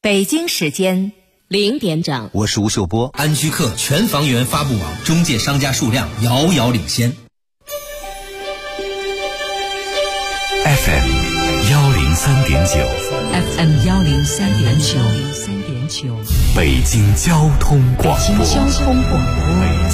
北京时间 0点整， 我是吴秀波。 安居客全房源发布网中介商家数量遥遥领先。 FM 103.9 FM 103.9， 北京交通广播。 北京交通广播，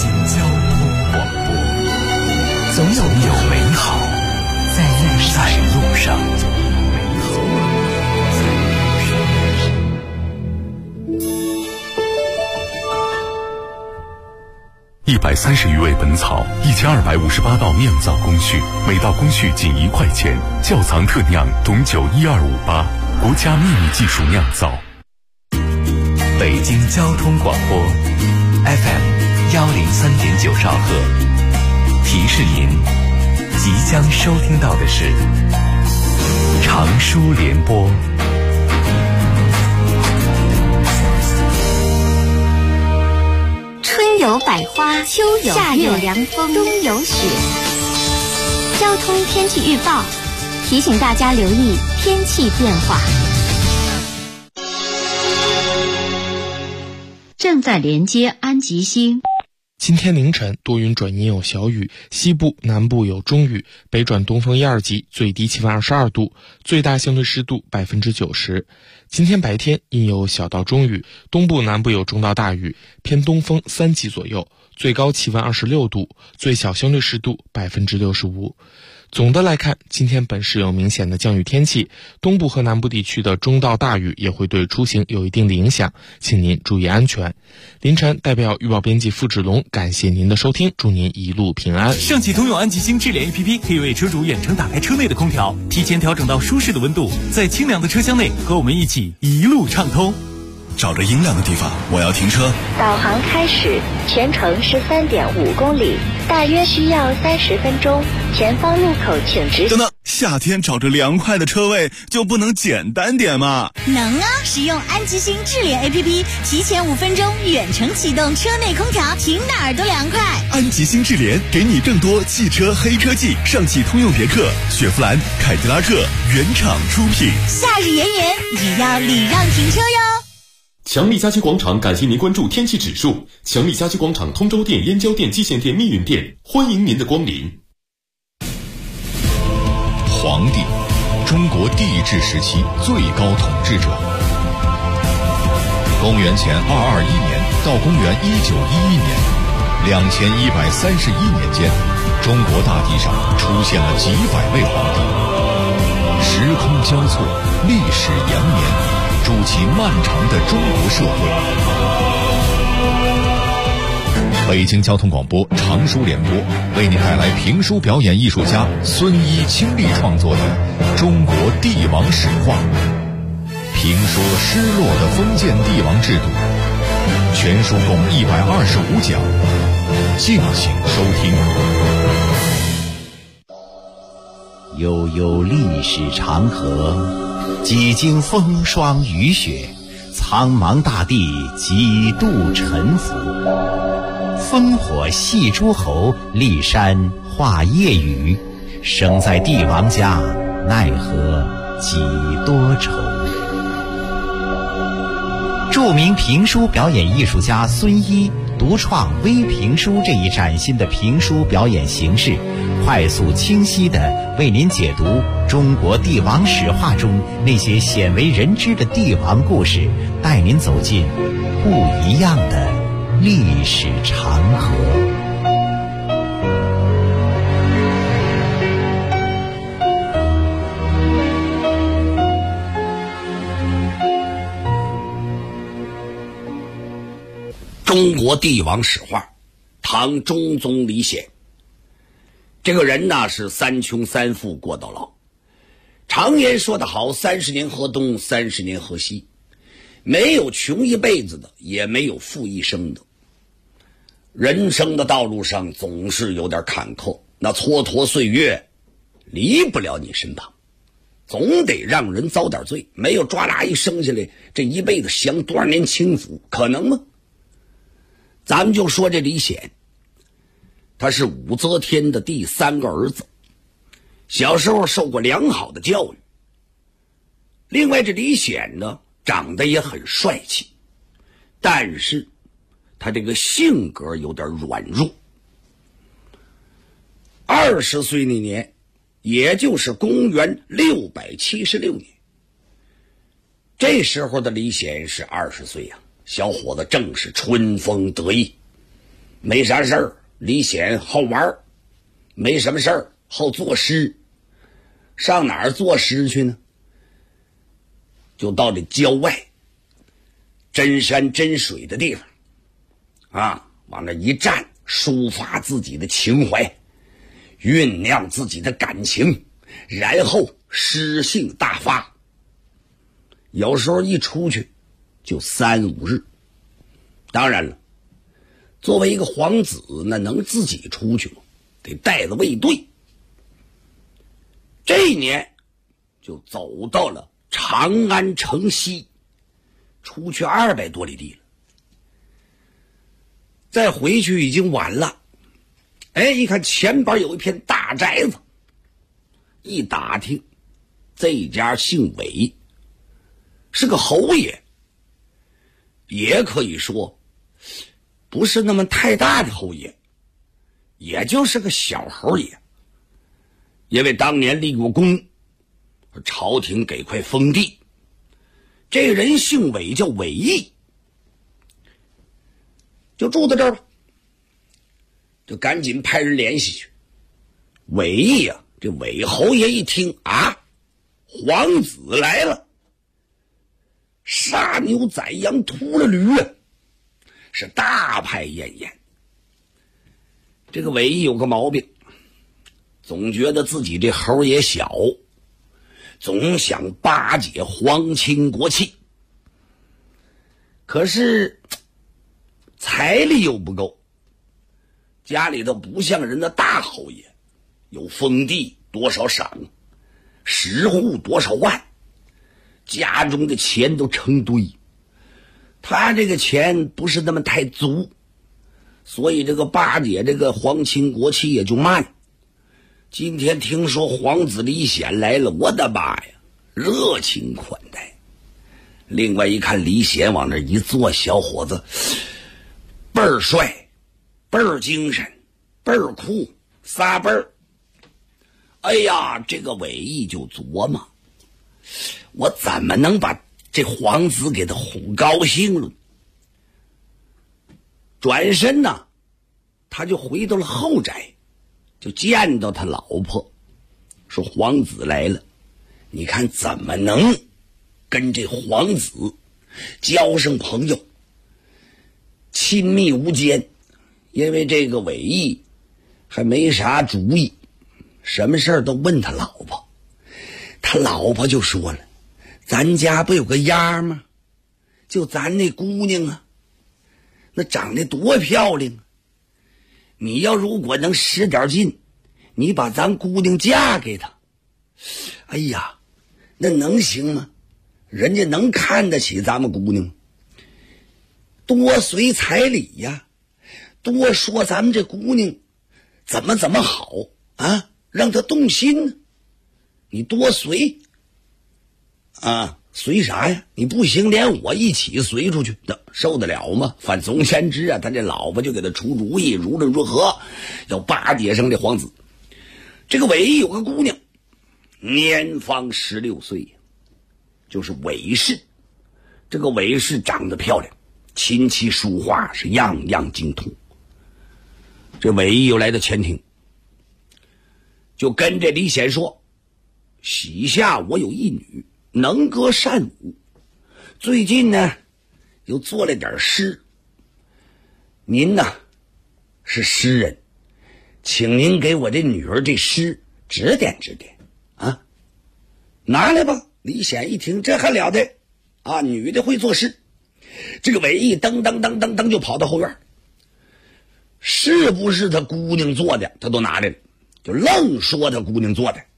总有美好在路上。130余味本草，1258道酿造工序，每道工序仅1块钱。窖藏特酿董酒12588，国家秘密技术酿造。北京交通广播 FM 103.9兆赫，提示您即将收听到的是长舒联播。 春有百花，秋有夏有凉风，冬有雪。交通天气预报提醒大家留意天气变化。 正在连接安吉星。 今天凌晨多云转阴有小雨，西部、南部有中雨，北转东风1、2级，最低气温22度，最大相对湿度90%。今天白天阴有小到中雨，东部、南部有中到大雨，偏东风3级左右，最高气温26度，最小相对湿度65%。总的来看，今天本市有明显的降雨天气，东部和南部地区的中到大雨也会对出行有一定的影响，请您注意安全。凌晨代表预报编辑付志龙感谢您的收听，祝您一路平安。 上汽通用安吉星智联 APP 可以为车主远程打开车内的空调，提前调整到舒适的温度，在清凉的车厢内和我们一起一路畅通。 找着阴凉的地方，我要停车。 导航开始，全程是3.5公里，大约需要30分钟。前方路口请直。 等等，夏天找着凉快的车位就不能简单点吗？ 能啊！使用安吉星智联 APP， 提前5分钟远程启动车内空调，停哪儿都凉快。 安吉星智联给你更多汽车黑科技，上汽通用别克、雪佛兰、凯迪拉克原厂出品。 夏日炎炎也要礼让停车哟。 强力家居广场感谢您关注天气指数。强力家居广场通州店、燕郊店、蓟县店、密云店，欢迎您的光临。 黄帝，中国帝制时期最高统治者。公元前221年到公元1911年，2131年间，中国大地上出现了几百位皇帝，时空交错，历史延绵。筑起漫长的中国社会。北京交通广播长舒联播为您带来评书表演艺术家孙一倾力创作的《中国帝王史话》，评说失落的封建帝王制度。全书共125讲，敬请收听。 悠悠历史长河，几经风霜雨雪，苍茫大地几度沉浮。烽火戏诸侯，骊山画夜雨。生在帝王家，奈何几多愁。著名评书表演艺术家孙一独创微评书这一崭新的评书表演形式，快速清晰地为您解读中国帝王史话中那些鲜为人知的帝王故事，带您走进不一样的历史长河。 中国帝王史话，唐中宗李显。这个人呢是3穷3富过到老。常言说得好，30年河东，30年河西。没有穷一辈子的，也没有富一生的。人生的道路上总是有点坎坷，那蹉跎岁月离不了你身旁，总得让人遭点罪。没有抓啦一生下来，这一辈子享多少年清福，可能吗？咱们就说这李显，他是武则天的第3个儿子，小时候受过良好的教育。另外这李显呢， 长得也很帅气，但是他这个性格有点软弱。20岁那年，也就是公元676年，这时候的李显是20岁呀，小伙子正是春风得意，没啥事儿。李显好玩，没什么事儿，好作诗。上哪儿作诗去呢？就到这郊外真山真水的地方啊，往那一站，抒发自己的情怀，酝酿自己的感情，然后诗兴大发。有时候一出去就3、5日。当然了，作为一个皇子，那能自己出去吗？得带着卫队。这一年就走到了长安城西，出去200多里地了。再回去已经晚了。一看前边有一片大宅子，一打听，这家姓韦，是个侯爷，也可以说不是那么太大的侯爷，也就是个小侯爷。因为当年立过功，朝廷给块封地，这人姓韦，叫韦义，就住在这儿吧。就赶紧派人联系去。韦义啊，这韦侯爷一听啊，皇子来了，杀牛宰羊屠了驴啊，是大派宴宴。这个韦义有个毛病，总觉得自己这猴也小，总想巴结皇亲国戚，可是财力又不够，家里头不像人的大侯爷，有封地多少赏，10户多少万，家中的钱都成堆，他这个钱不是那么太足，所以这个巴结这个皇亲国戚也就慢。今天听说皇子李显来了，我的妈呀，热情款待。另外一看李显往那一坐，小伙子倍儿帅，倍儿精神，倍儿酷，仨倍儿。哎呀，这个韦义就琢磨，我怎么能把这皇子给他哄高兴了？转身呢，他就回到了后宅，就见到他老婆，说皇子来了，你看怎么能跟这皇子交上朋友，亲密无间？因为这个韦义还没啥主意，什么事儿都问他老婆，他老婆就说了，咱家不有个丫吗？就咱那姑娘啊，那长得多漂亮啊！你要如果能使点劲，你把咱姑娘嫁给他，哎呀，那能行吗？人家能看得起咱们姑娘，多随彩礼呀，多说咱们这姑娘怎么好啊，让她动心呢。你多随啊，随啥呀？你不行连我一起随出去，受得了吗？反总先知啊，他这老婆就给他出主意，无论如何要巴结上这皇子。这个韦义有个姑娘，年方16岁，就是韦氏。这个韦氏长得漂亮，琴棋书画是样样精通。这韦义又来到前庭，就跟这李显说，喜下我有一女，能歌善舞，最近呢又做了点诗，您呢是诗人，请您给我这女儿这诗指点指点啊。拿来吧。李显一听，这还了得啊，女的会作诗。这个韦义噔噔噔噔噔就跑到后院，是不是他姑娘做的他都拿来了，就愣说他姑娘做的。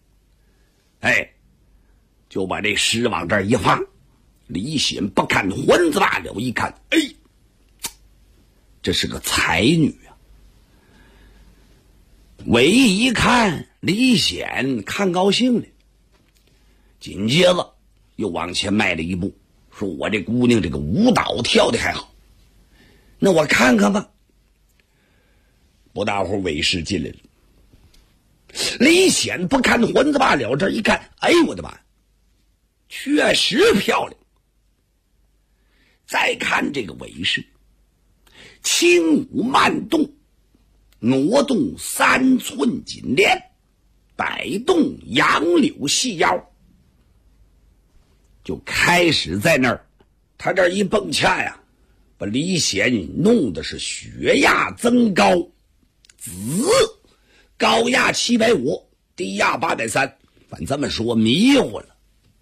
就把这诗往这儿一放。李显不看还子罢了，一看，这是个才女啊。韦义一看李显看高兴了，紧接着又往前迈了一步， 说我这姑娘这个舞蹈跳得还好，那我看看吧。不大会儿韦氏进来了，李显不看混子罢了，这一看，哎我的妈，确实漂亮。再看这个韦氏，轻舞慢动，挪动3寸锦链，摆动杨柳细腰，就开始在那儿，他这一蹦恰呀，把李显弄的是血压增高，高压750，低压830，反正这么说迷糊了。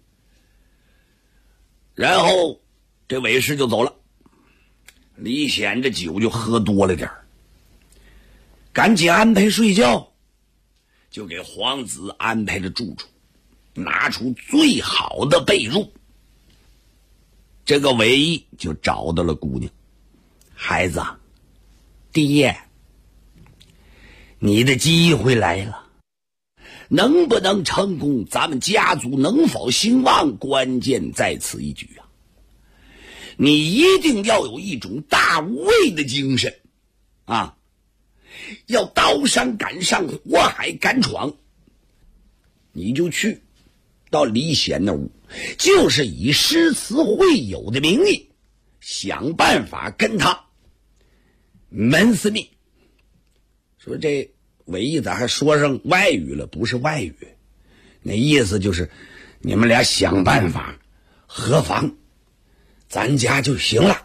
然后这韦氏就走了，李显这酒就喝多了点儿，赶紧安排睡觉，就给皇子安排了住处，拿出最好的被褥。这个韦毅就找到了姑娘，孩子，爹，你的机会来了，能不能成功，咱们家族能否兴旺，关键在此一举啊！你一定要有一种大无畏的精神啊，要刀山敢上，火海敢闯。你就去到李显那屋，就是以诗词会友的名义，想办法跟他门私密。说这韦毅咋还说上外语了？不是外语，那意思就是你们俩想办法合房，咱家就行了。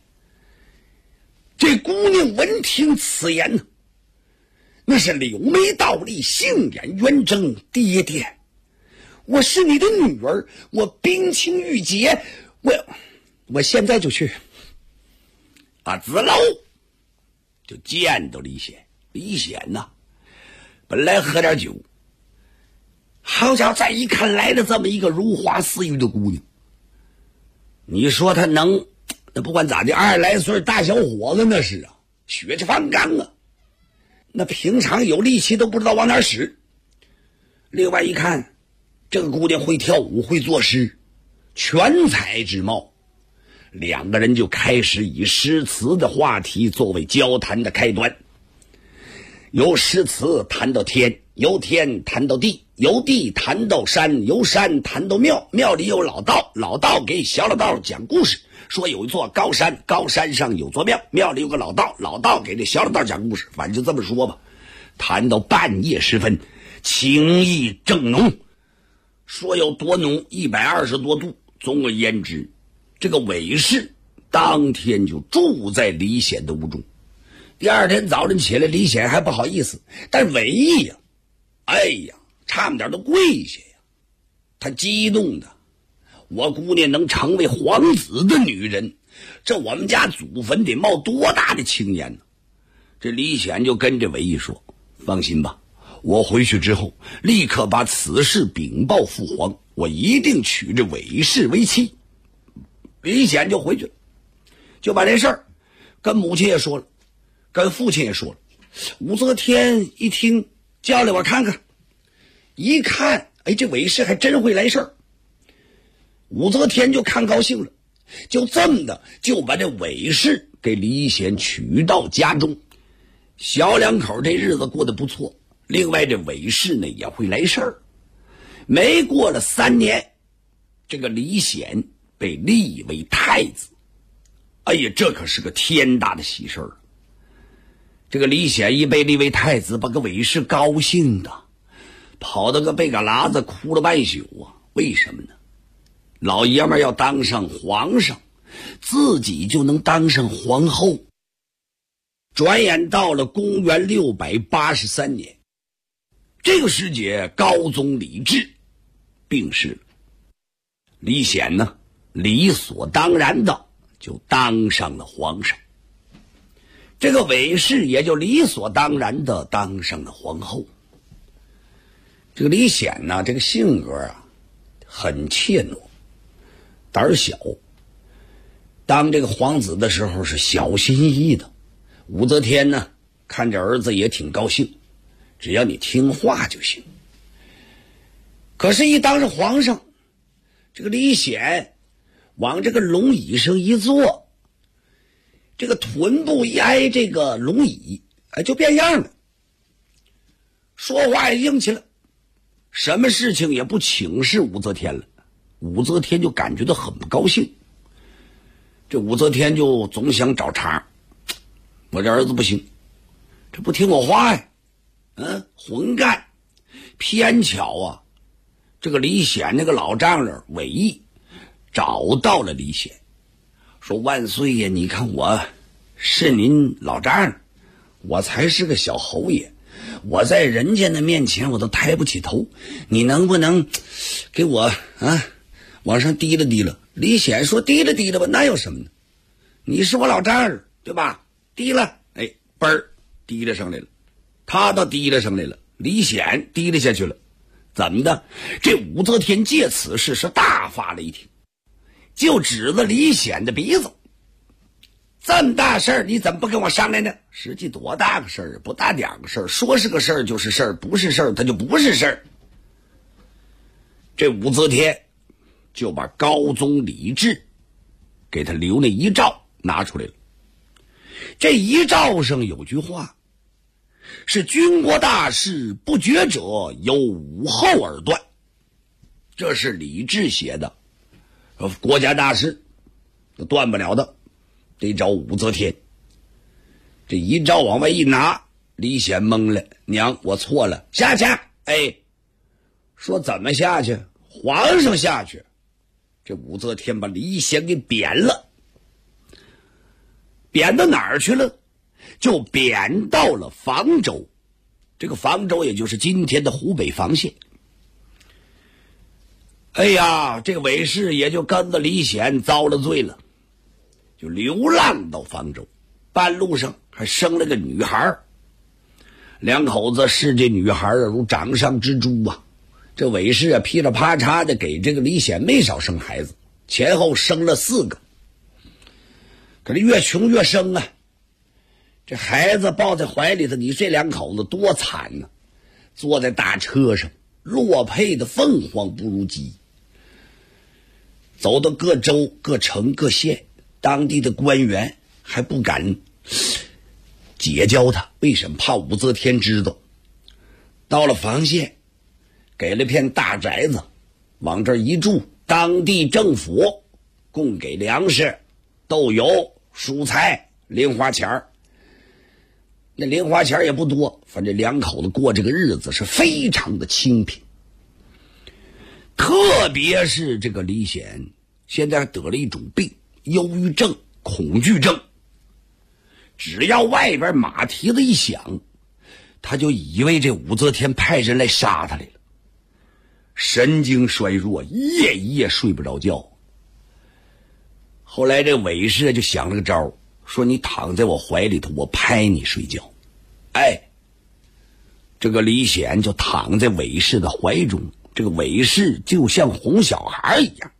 这姑娘闻听此言呢，那是柳眉倒立，杏眼圆睁。爹爹，我是你的女儿，我冰清玉洁，我现在就去。子楼就见到李显。李显呐，本来喝点酒，好家伙，再一看来了这么一个如花似玉的姑娘，你说他能，那不管咋的，20来岁大小伙子那是啊，血气方刚啊，那平常有力气都不知道往哪使。另外一看，这个姑娘会跳舞，会作诗，全才之貌。两个人就开始以诗词的话题作为交谈的开端。由诗词谈到天，由天谈到地，由地谈到山，由山谈到庙，庙里有老道，老道给小老道讲故事，说有一座高山，高山上有座庙，庙里有个老道，老道给这小老道讲故事，反正就这么说吧。谈到半夜时分，情意正浓，说有多浓，120多度。总而言之，这个韦氏当天就住在李显的屋中。第二天早晨起来，李显还不好意思，但韦毅呀，哎呀，差不点都跪下呀。他激动的，我姑娘能成为皇子的女人，这我们家祖坟得冒多大的青烟呢？这李显就跟这韦毅说，放心吧，我回去之后立刻把此事禀报父皇，我一定娶这韦氏为妻。李显就回去了，就把这事儿跟母亲也说了，跟父亲也说了。武则天一听，叫来我看看，一看，哎，这韦氏还真会来事儿。武则天就看高兴了，就这么的就把这韦氏给李显娶到家中。小两口这日子过得不错，另外这韦氏呢也会来事儿。没过了3年，这个李显被立为太子。哎呀，这可是个天大的喜事儿。这个李显一被立为太子，把个韦氏高兴的跑到个贝嘎喇子哭了半宿啊！为什么呢？老爷们要当上皇上，自己就能当上皇后。转眼到了公元683年，这个时节，高宗李治病逝了。李显呢，理所当然的就当上了皇上。这个韦氏也就理所当然的当上了皇后。这个李显呢，这个性格啊，很怯懦，胆小。当这个皇子的时候是小心翼翼的。武则天呢，看着儿子也挺高兴，只要你听话就行。可是一当上皇上，这个李显往这个龙椅上一坐，这个臀部一挨这个龙椅，就变样了，说话也硬气了，什么事情也不请示武则天了。武则天就感觉到很不高兴，这武则天就总想找茬，我这儿子不行，这不听我话呀，混干。偏巧啊，这个李显那个老丈人韦义找到了李显，说万岁呀，你看我是您老丈人，我才是个小侯爷，我在人家的面前我都抬不起头，你能不能给我往上提了提了？李显说提了提了吧，那有什么呢？你是我老丈人，对吧？提了，嘣儿提了上来了，他倒提了上来了，李显提了下去了。怎么的？这武则天借此事是大发雷霆，就指着李显的鼻子，这么大事儿你怎么不跟我商量呢？实际多大个事儿，不大点个事儿，说是个事儿就是事儿，不是事儿它就不是事儿。这武则天就把高宗李治给他留那遗诏拿出来了。这遗诏上有句话，是军国大事不决者由武后而断，这是李治写的，国家大事断不了的，得找武则天。这遗诏往外一拿，李显懵了，娘我错了，下去。说怎么下去？皇上下去。这武则天把李显给贬了，贬到哪儿去了？就贬到了房州，这个房州也就是今天的湖北房县。这个韦氏也就跟着李显遭了罪了，就流浪到房州，半路上还生了个女孩，两口子视这女孩如掌上之珠啊。这韦氏噼里啪嚓的给这个李显没少生孩子，前后生了4个，可是越穷越生啊。这孩子抱在怀里头，你这两口子多惨呢，坐在大车上，落配的凤凰不如鸡。走到各州各城各县，当地的官员还不敢结交他，为什么？怕武则天知道。到了房县，给了片大宅子，往这儿一住，当地政府供给粮食、豆油、蔬菜、零花钱儿。那零花钱也不多，反正两口子过这个日子是非常的清贫。特别是这个李显现在得了一种病，忧郁症、恐惧症。只要外边马蹄子一响，他就以为这武则天派人来杀他来了，神经衰弱，一夜一夜睡不着觉。后来这韦氏就想了个招，说你躺在我怀里头，我拍你睡觉。这个李显就躺在韦氏的怀中，这个韦氏就像哄小孩一样。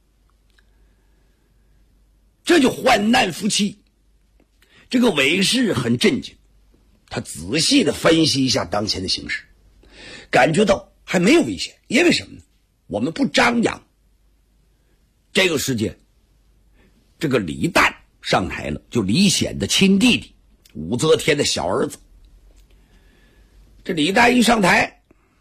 这就患难夫妻。这个韦氏很震惊，他仔细的分析一下当前的形势，感觉到还没有危险。因为什么呢？我们不张扬。这个时间，这个李旦上台了，就李显的亲弟弟，武则天的小儿子。这李旦一上台，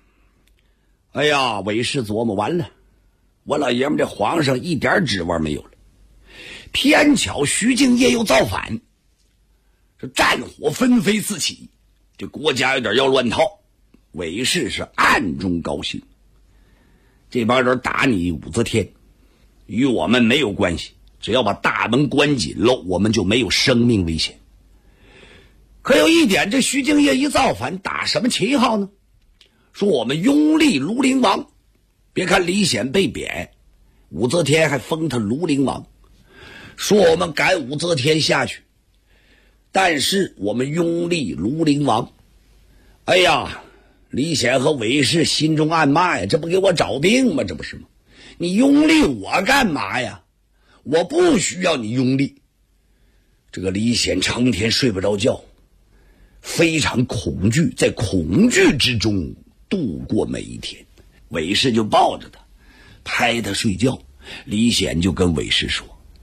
韦氏琢磨完了，我老爷们这皇上一点指望没有了。偏巧徐敬业又造反，这战火纷飞四起，这国家有点要乱套。韦氏是暗中高兴，这帮人打你武则天与我们没有关系，只要把大门关紧了，我们就没有生命危险。可有一点，这徐敬业一造反，打什么旗号呢？说我们拥立庐陵王。别看李显被贬，武则天还封他庐陵王，说我们赶武则天下去，但是我们拥立庐陵王。李显和韦氏心中暗骂呀，这不给我找病吗？这不是吗？你拥立我干嘛呀？我不需要你拥立。这个李显成天睡不着觉，非常恐惧，在恐惧之中度过每一天。韦氏就抱着他，拍他睡觉。李显就跟韦氏说，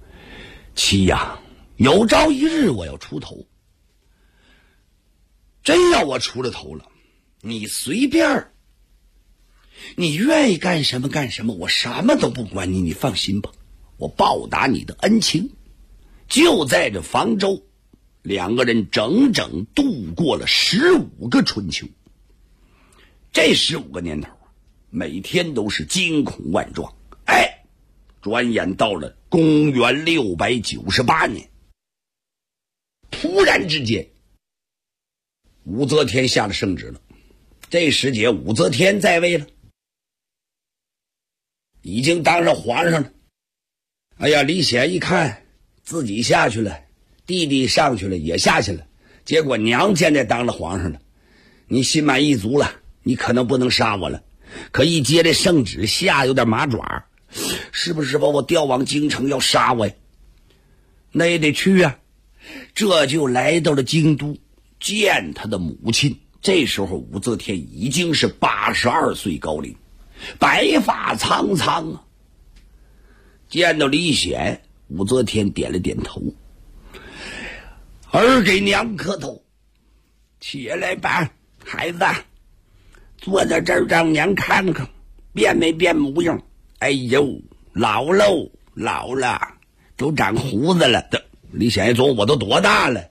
七呀，有朝一日我要出头，真要我出了头了，你随便，你愿意干什么干什么，我什么都不管你，你放心吧，我报答你的恩情。就在这房州，两个人整整度过了15个春秋。这15个年头每天都是惊恐万状。转眼到了公元698年，突然之间，武则天下了圣旨了。这时节，武则天在位了，已经当上皇上了。李显一看自己下去了，弟弟上去了，也下去了，结果娘现在当了皇上了，你心满意足了，你可能不能杀我了，可一接这圣旨下有点麻爪，是不是把我调往京城要杀我呀？那也得去啊。这就来到了京都见他的母亲。这时候武则天已经是82岁高龄，白发苍苍啊。见到李显，武则天点了点头，儿给娘磕头。起来吧，孩子，坐在这儿让娘看看变没变模样。哎呦，老喽，老了，都长胡子了。李显一说，我都多大了？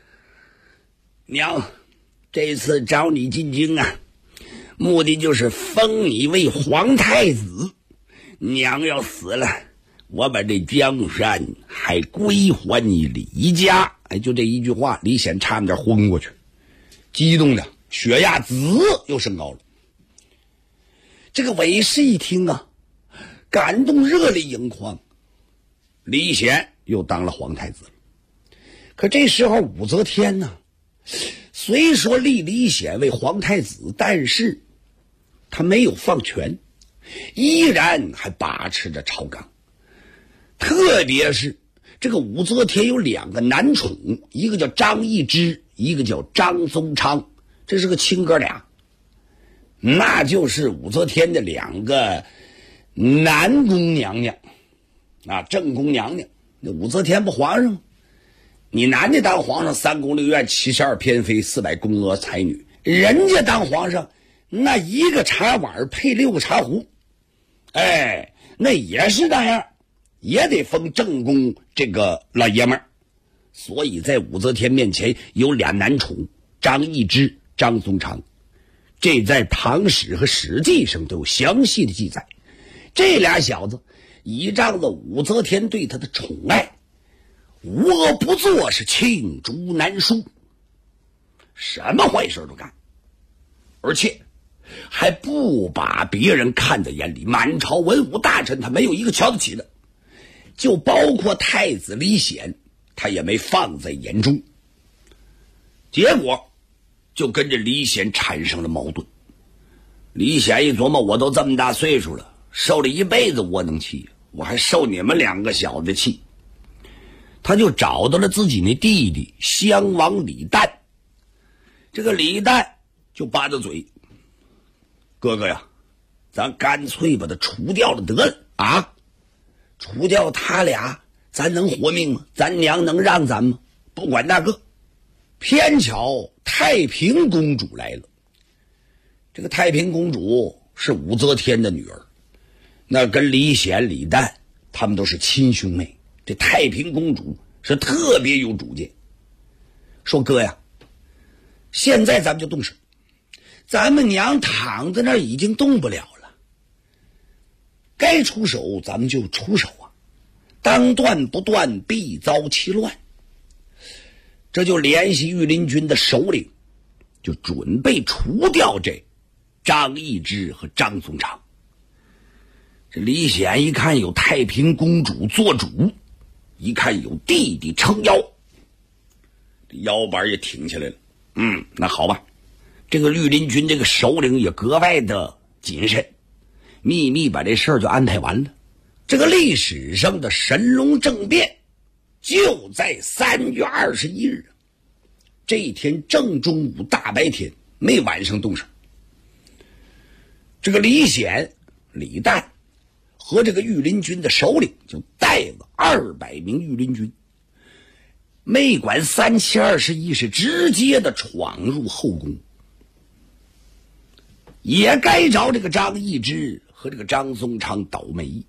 娘，这次找你进京啊，目的就是封你为皇太子。娘要死了，我把这江山还归还你李家。就这一句话，李显差点昏过去，激动的血压滋又升高了。这个韦氏一听啊，感动热泪盈眶，李显又当了皇太子了。可这时候武则天呢，虽说立李显为皇太子，但是他没有放权，依然还把持着朝纲。特别是这个武则天有2个男宠，一个叫张易之，一个叫张宗昌，这是个亲哥俩，那就是武则天的2个南宫娘娘啊，正宫娘娘。那武则天不皇上吗？你男的当皇上，3宫6院72偏妃400宫娥才女，人家当皇上那1个茶碗配6个茶壶，那也是那样，也得封正宫这个老爷们儿。所以在武则天面前有2男宠，张易之、张宗昌，这在唐史和史记上都有详细的记载。这俩小子倚仗了武则天对他的宠爱，无恶不作，是罄竹难书，什么坏事都干，而且还不把别人看在眼里。满朝文武大臣他没有一个瞧得起的，就包括太子李显，他也没放在眼中。结果就跟着李显产生了矛盾。李显一琢磨，我都这么大岁数了，受了一辈子窝囊气，我还受你们2个小子气。他就找到了自己那弟弟襄王李旦。这个李旦就巴着嘴，哥哥呀，咱干脆把他除掉了得了啊！除掉他俩，咱能活命吗？咱娘能让咱吗？不管那个。偏巧太平公主来了。这个太平公主是武则天的女儿，那跟李显、李旦他们都是亲兄妹。这太平公主是特别有主见，说哥呀，现在咱们就动手，咱们娘躺在那儿已经动不了了，该出手咱们就出手啊，当断不断，必遭其乱。这就联系御林军的首领，就准备除掉这张易之和张宗昌。这李显一看有太平公主做主，一看有弟弟撑腰，这腰板也挺起来了。那好吧，这个御林军这个首领也格外的谨慎，秘密把这事儿就安排完了。这个历史上的神龙政变就在3月21日，这一天正中午大白天，没晚上动手。这个李显、李旦和这个御林军的首领就带了200名御林军，没管3021是直接的闯入后宫，也该找这个张易之和这个张宗昌倒霉。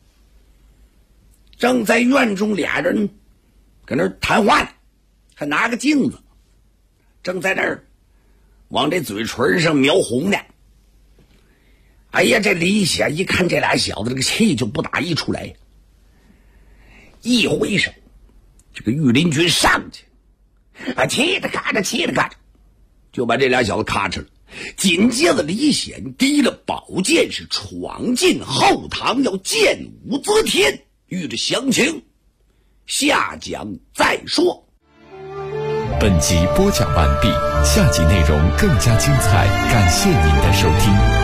正在院中俩人搁那儿谈话呢，还拿个镜子，正在那儿往这嘴唇上描红呢。哎呀，这李显一看这俩小子，这个气就不打一处来，一挥手，这个御林军上去，气的嘎着，气的嘎着，就把这俩小子咔哧了。紧接着李显提了宝剑，是闯进后堂，要剑舞则天。欲知详情，下讲再说。 本集播讲完毕，下集内容更加精彩，感谢您的收听。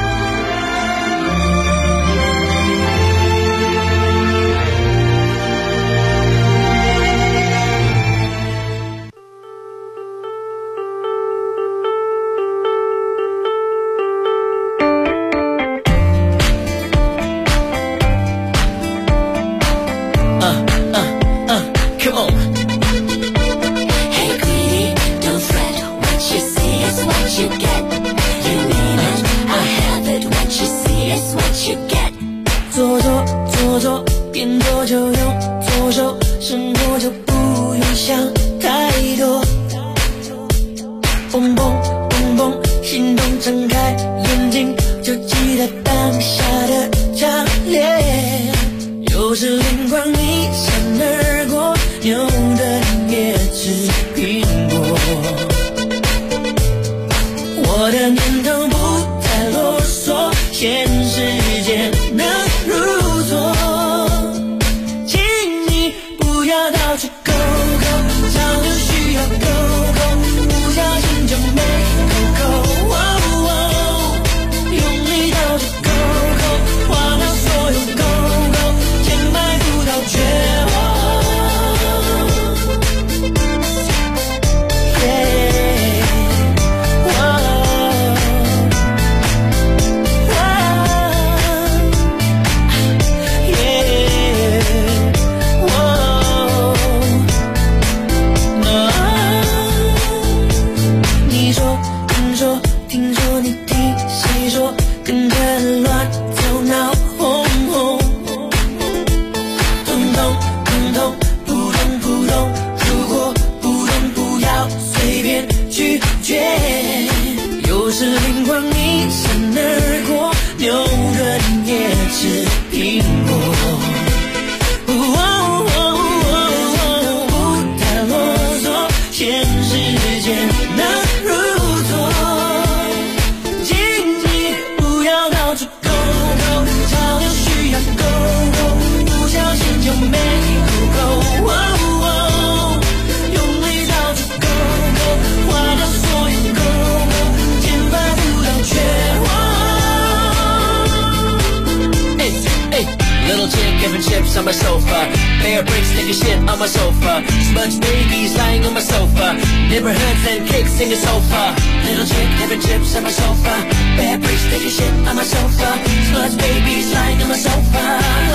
On my sofa, bear bricks, take a shit on my sofa. Smudge babies lying on my sofa. Neighborhoods and cakes in the sofa. Little chick having chips on my sofa. Bear bricks, take a shit on my sofa. Smudge babies lying on my sofa.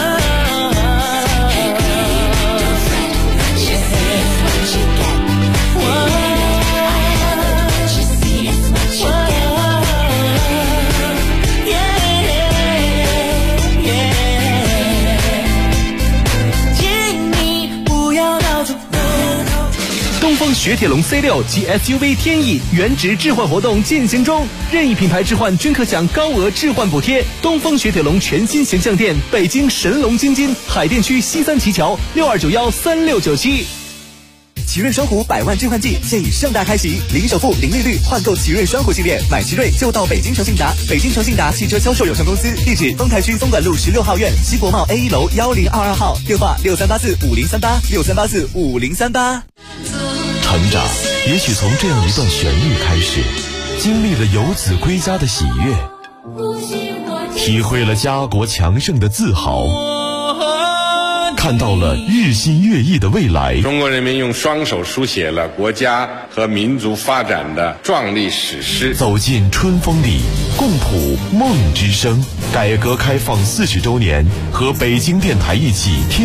Hey, don't fret, what you see is what you get. What you see is what you get. 东风雪铁龙 C6 及 SUV 天翼原值置换活动进行中，任意品牌置换均可享高额置换补贴。东风雪铁龙全新形象店，北京神龙京津海淀区西三旗桥62913697。 奇瑞双虎100万置换季现已盛大开启，零首付、零利率换购奇瑞双虎系列，买奇瑞就到北京诚信达。北京诚信达汽车销售有限公司，地址丰台区松管路16号院西国贸 A1 楼1022号，电话63845038，63845038。 成长也许从这样一段旋律开始，经历了游子归家的喜悦，体会了家国强盛的自豪， 看到了日新月异的未来。 中国人民用双手书写了国家和民族发展的壮丽史诗。 走进春风里，共谱梦之声。改革开放40周年，和北京电台一起